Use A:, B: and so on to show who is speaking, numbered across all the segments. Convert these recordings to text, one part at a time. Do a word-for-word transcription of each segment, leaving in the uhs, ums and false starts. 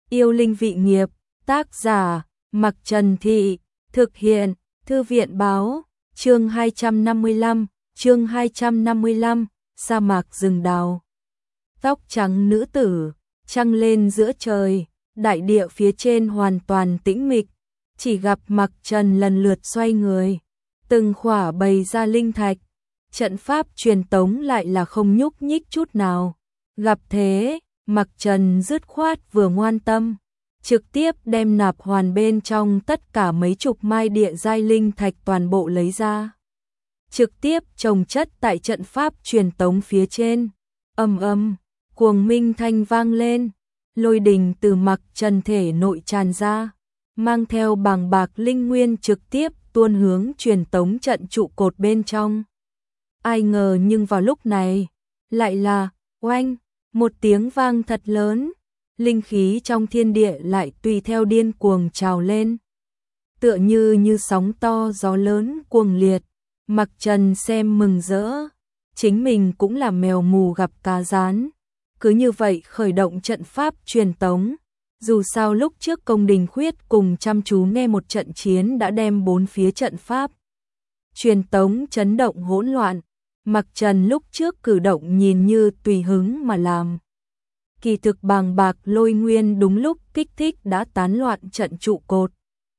A: Yêu linh vị nghiệp, tác giả, Mặc Trần Thị, thực hiện, Thư viện báo, chương hai trăm năm mươi lăm, chương hai trăm năm mươi lăm, sa mạc rừng đào. Tóc trắng nữ tử, trăng lên giữa trời, đại địa phía trên hoàn toàn tĩnh mịch, chỉ gặp Mặc Trần lần lượt xoay người, từng khỏa bày ra linh thạch, trận pháp truyền tống lại là không nhúc nhích chút nào. Gặp thế, Mặc Trần dứt khoát vừa ngoan tâm, trực tiếp đem nạp hoàn bên trong tất cả mấy chục mai địa giai linh thạch toàn bộ lấy ra. Trực tiếp trồng chất tại trận pháp truyền tống phía trên. Ầm ầm, cuồng minh thanh vang lên, lôi đình từ Mặc Trần thể nội tràn ra, mang theo bàng bạc linh nguyên trực tiếp tuôn hướng truyền tống trận trụ cột bên trong. Ai ngờ nhưng vào lúc này, lại là oanh, một tiếng vang thật lớn, linh khí trong thiên địa lại tùy theo điên cuồng trào lên. Tựa như như sóng to gió lớn cuồng liệt, Mặc Trần xem mừng rỡ, chính mình cũng là mèo mù gặp cá rán. Cứ như vậy khởi động trận pháp truyền tống, dù sao lúc trước Công Đình Khuyết cùng chăm chú nghe một trận chiến đã đem bốn phía trận pháp truyền tống chấn động hỗn loạn. Mặc Trần lúc trước cử động nhìn như tùy hứng mà làm, kỳ thực bàng bạc lôi nguyên đúng lúc kích thích đã tán loạn trận trụ cột.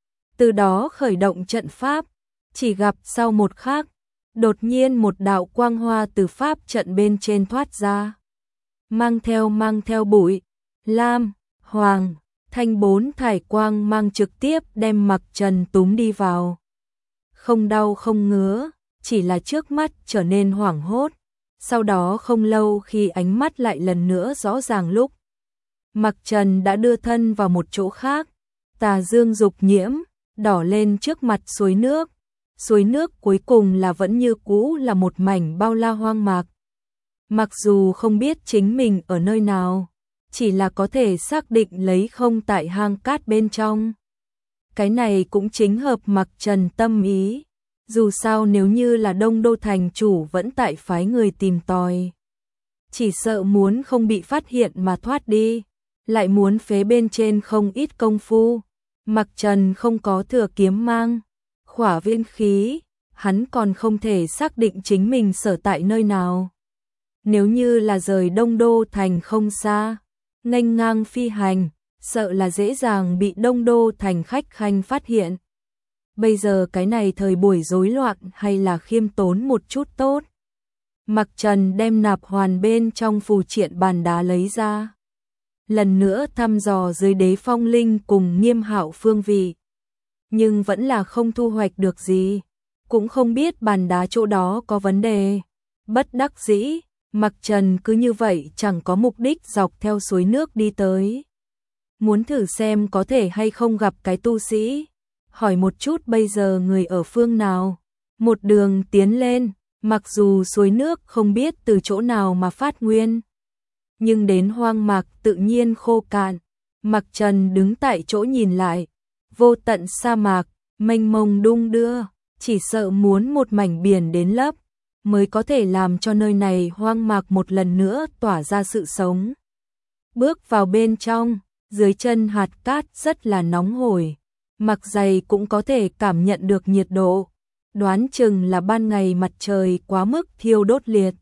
A: Từ đó khởi động trận pháp, chỉ gặp sau một khắc, đột nhiên một đạo quang hoa từ pháp trận bên trên thoát ra, mang theo mang theo bụi, lam, hoàng, thanh bốn thải quang mang trực tiếp đem Mặc Trần túm đi vào. Không đau không ngứa, chỉ là trước mắt trở nên hoảng hốt, sau đó không lâu khi ánh mắt lại lần nữa rõ ràng lúc, Mặc Trần đã đưa thân vào một chỗ khác, tà dương dục nhiễm, đỏ lên trước mặt suối nước, suối nước cuối cùng là vẫn như cũ là một mảnh bao la hoang mạc. Mặc dù không biết chính mình ở nơi nào, chỉ là có thể xác định lấy không tại hang cát bên trong. Cái này cũng chính hợp Mặc Trần tâm ý. Dù sao nếu như là Đông Đô thành chủ vẫn tại phái người tìm tòi, chỉ sợ muốn không bị phát hiện mà thoát đi, lại muốn phế bên trên không ít công phu. Mặc Trần không có thừa kiếm mang, khỏa viên khí, hắn còn không thể xác định chính mình sở tại nơi nào. Nếu như là rời Đông Đô thành không xa, nghênh ngang phi hành, sợ là dễ dàng bị Đông Đô thành khách khanh phát hiện. Bây giờ cái này thời buổi rối loạn hay là khiêm tốn một chút tốt. Mặc Trần đem nạp hoàn bên trong phù triện bàn đá lấy ra, lần nữa thăm dò dưới đế phong linh cùng Nghiêm Hạo phương vị, nhưng vẫn là không thu hoạch được gì, cũng không biết bàn đá chỗ đó có vấn đề. Bất đắc dĩ, Mặc Trần cứ như vậy chẳng có mục đích dọc theo suối nước đi tới, muốn thử xem có thể hay không gặp cái tu sĩ, hỏi một chút bây giờ người ở phương nào. Một đường tiến lên, mặc dù suối nước không biết từ chỗ nào mà phát nguyên, nhưng đến hoang mạc tự nhiên khô cạn. Mặc Trần đứng tại chỗ nhìn lại, vô tận sa mạc, mênh mông đung đưa, chỉ sợ muốn một mảnh biển đến lấp, mới có thể làm cho nơi này hoang mạc một lần nữa tỏa ra sự sống. Bước vào bên trong, dưới chân hạt cát rất là nóng hổi, mặc giày cũng có thể cảm nhận được nhiệt độ, đoán chừng là ban ngày mặt trời quá mức thiêu đốt liệt.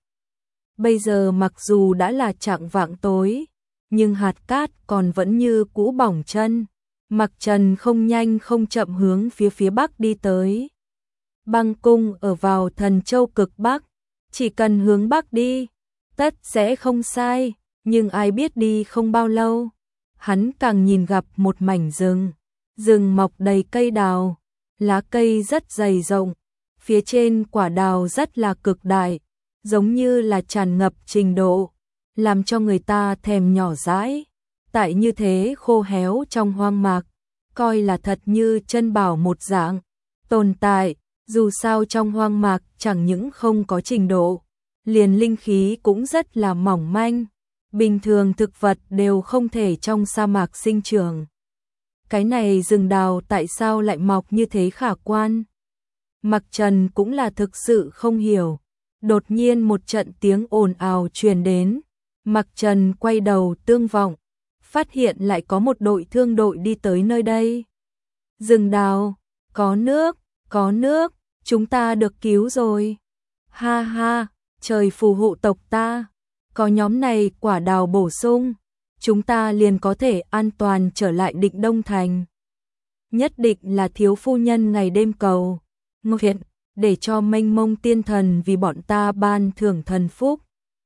A: Bây giờ mặc dù đã là chạng vạng tối, nhưng hạt cát còn vẫn như cũ bỏng chân. Mặc Trần không nhanh không chậm hướng phía phía bắc đi tới. Băng cung ở vào Thần Châu cực bắc, chỉ cần hướng bắc đi, tất sẽ không sai, nhưng ai biết đi không bao lâu, hắn càng nhìn gặp một mảnh rừng. Rừng mọc đầy cây đào, lá cây rất dày rộng, phía trên quả đào rất là cực đại, giống như là tràn ngập trình độ, làm cho người ta thèm nhỏ dãi. Tại như thế khô héo trong hoang mạc, coi là thật như chân bảo một dạng tồn tại. Dù sao trong hoang mạc chẳng những không có trình độ, liền linh khí cũng rất là mỏng manh, bình thường thực vật đều không thể trong sa mạc sinh trưởng. Cái này rừng đào tại sao lại mọc như thế khả quan? Mặc Trần cũng là thực sự không hiểu. Đột nhiên một trận tiếng ồn ào truyền đến, Mặc Trần quay đầu tương vọng, phát hiện lại có một đội thương đội đi tới nơi đây. Rừng đào, có nước, có nước, chúng ta được cứu rồi. Ha ha, trời phù hộ tộc ta, có nhóm này quả đào bổ sung, chúng ta liền có thể an toàn trở lại Định Đông Thành. Nhất định là thiếu phu nhân ngày đêm cầu nguyện, để cho mênh mông tiên thần vì bọn ta ban thưởng thần phúc.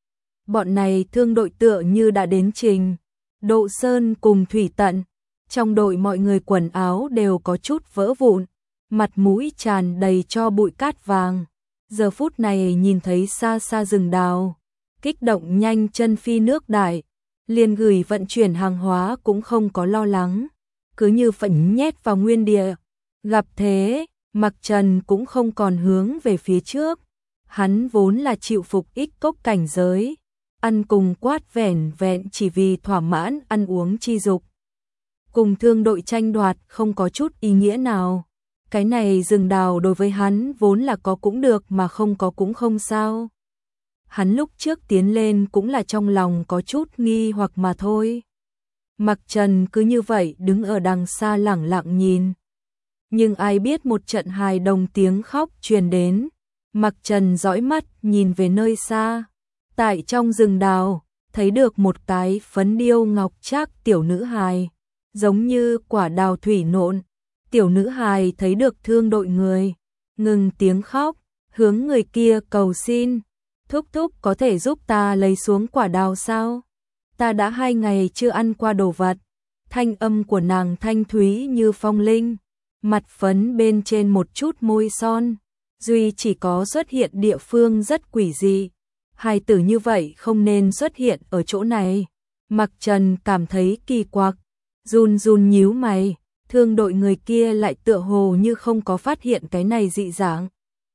A: Bọn này thương đội tựa như đã đến trình Độ Sơn cùng Thủy Tận, trong đội mọi người quần áo đều có chút vỡ vụn, mặt mũi tràn đầy cho bụi cát vàng. Giờ phút này nhìn thấy xa xa rừng đào, kích động nhanh chân phi nước đại, liền gửi vận chuyển hàng hóa cũng không có lo lắng, cứ như phẫn nhét vào nguyên địa. Gặp thế, Mặc Trần cũng không còn hướng về phía trước, hắn vốn là chịu phục ích cốc cảnh giới, ăn cùng quát vẻn vẹn chỉ vì thỏa mãn ăn uống chi dục. Cùng thương đội tranh đoạt không có chút ý nghĩa nào. Cái này rừng đào đối với hắn vốn là có cũng được mà không có cũng không sao. Hắn lúc trước tiến lên cũng là trong lòng có chút nghi hoặc mà thôi. Mặc Trần cứ như vậy đứng ở đằng xa lẳng lặng nhìn. Nhưng ai biết một trận hài đồng tiếng khóc truyền đến. Mặc Trần dõi mắt nhìn về nơi xa. Tại trong rừng đào, thấy được một cái phấn điêu ngọc trác tiểu nữ hài. Giống như quả đào thủy nộn. Tiểu nữ hài thấy được thương đội người, ngừng tiếng khóc, hướng người kia cầu xin. Thúc thúc có thể giúp ta lấy xuống quả đào sao? Ta đã hai ngày chưa ăn qua đồ vật. Thanh âm của nàng thanh thúy như phong linh, mặt phấn bên trên một chút môi son. Duy chỉ có xuất hiện địa phương rất quỷ dị. Hài tử như vậy không nên xuất hiện ở chỗ này. Mặc Trần cảm thấy kỳ quặc, run run nhíu mày. Thương đội người kia lại tựa hồ như không có phát hiện cái này dị dạng,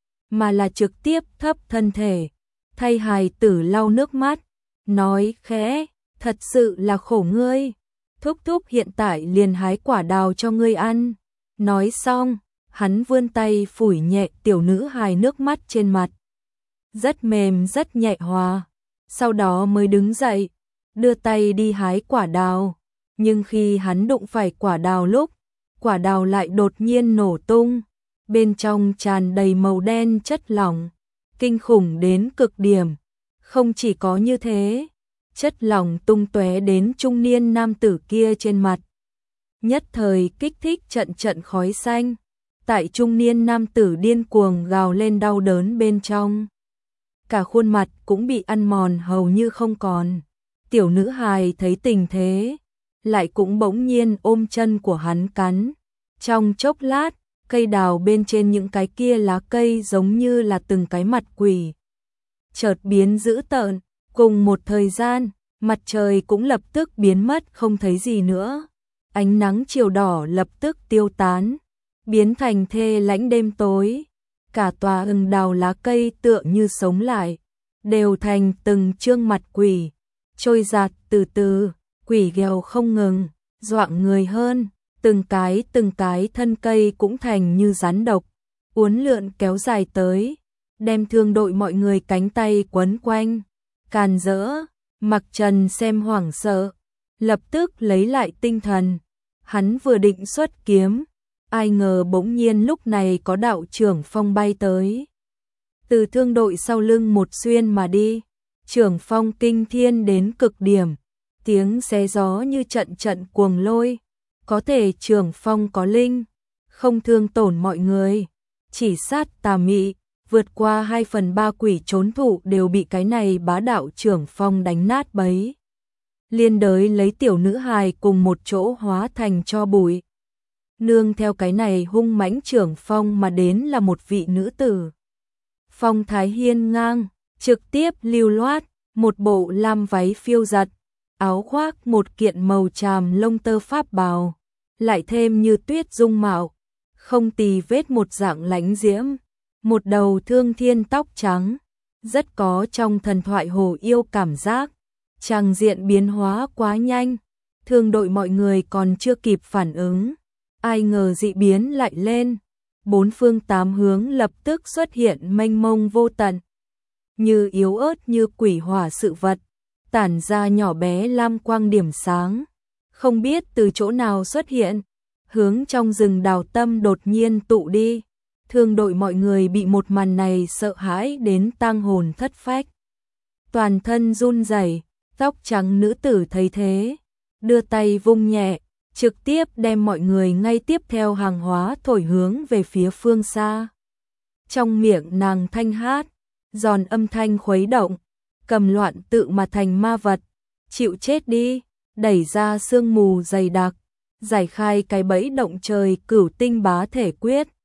A: mà là trực tiếp thấp thân thể, thay hài tử lau nước mắt, nói khẽ, thật sự là khổ ngươi, thúc thúc hiện tại liền hái quả đào cho ngươi ăn. Nói xong, hắn vươn tay phủi nhẹ tiểu nữ hài nước mắt trên mặt, rất mềm rất nhẹ hòa, sau đó mới đứng dậy, đưa tay đi hái quả đào, nhưng khi hắn đụng phải quả đào lúc, quả đào lại đột nhiên nổ tung, bên trong tràn đầy màu đen chất lỏng, kinh khủng đến cực điểm. Không chỉ có như thế, chất lỏng tung tóe đến trung niên nam tử kia trên mặt. Nhất thời kích thích trận trận khói xanh, tại trung niên nam tử điên cuồng gào lên đau đớn bên trong. Cả khuôn mặt cũng bị ăn mòn hầu như không còn. Tiểu nữ hài thấy tình thế, lại cũng bỗng nhiên ôm chân của hắn cắn. Trong chốc lát, cây đào bên trên những cái kia lá cây giống như là từng cái mặt quỷ. Chợt biến dữ tợn, cùng một thời gian, mặt trời cũng lập tức biến mất không thấy gì nữa. Ánh nắng chiều đỏ lập tức tiêu tán, biến thành thê lãnh đêm tối. Cả tòa rừng đào lá cây tựa như sống lại, đều thành từng trương mặt quỷ, trôi giạt từ từ. Quỷ ghèo không ngừng, doạng người hơn, từng cái từng cái thân cây cũng thành như rắn độc, uốn lượn kéo dài tới, đem thương đội mọi người cánh tay quấn quanh, càn rỡ. Mặc Trần xem hoảng sợ, lập tức lấy lại tinh thần, hắn vừa định xuất kiếm, ai ngờ bỗng nhiên lúc này có đạo trưởng phong bay tới, từ thương đội sau lưng một xuyên mà đi, trưởng phong kinh thiên đến cực điểm. Tiếng xé gió như trận trận cuồng lôi, có thể trưởng phong có linh, không thương tổn mọi người, chỉ sát tà mị, vượt qua hai phần ba quỷ trốn thủ đều bị cái này bá đạo trưởng phong đánh nát bấy. Liên đới lấy tiểu nữ hài cùng một chỗ hóa thành cho bụi. Nương theo cái này hung mãnh trưởng phong mà đến là một vị nữ tử. Phong thái hiên ngang, trực tiếp lưu loát, một bộ lam váy phiêu giật. Áo khoác một kiện màu tràm lông tơ pháp bào, lại thêm như tuyết dung mạo, không tì vết một dạng lãnh diễm, một đầu thương thiên tóc trắng, rất có trong thần thoại hồ yêu cảm giác. Tràng diện biến hóa quá nhanh, thương đội mọi người còn chưa kịp phản ứng, ai ngờ dị biến lại lên, bốn phương tám hướng lập tức xuất hiện mênh mông vô tận, như yếu ớt như quỷ hỏa sự vật, tản ra nhỏ bé lam quang điểm sáng, không biết từ chỗ nào xuất hiện, hướng trong rừng đào tâm đột nhiên tụ đi. Thương đội mọi người bị một màn này sợ hãi đến tang hồn thất phách. Toàn thân run rẩy, tóc trắng nữ tử thấy thế, đưa tay vung nhẹ, trực tiếp đem mọi người ngay tiếp theo hàng hóa thổi hướng về phía phương xa. Trong miệng nàng thanh hát, giòn âm thanh khuấy động, cầm loạn tự mà thành ma vật, chịu chết đi, đẩy ra sương mù dày đặc, giải khai cái bẫy động trời cửu tinh bá thể quyết,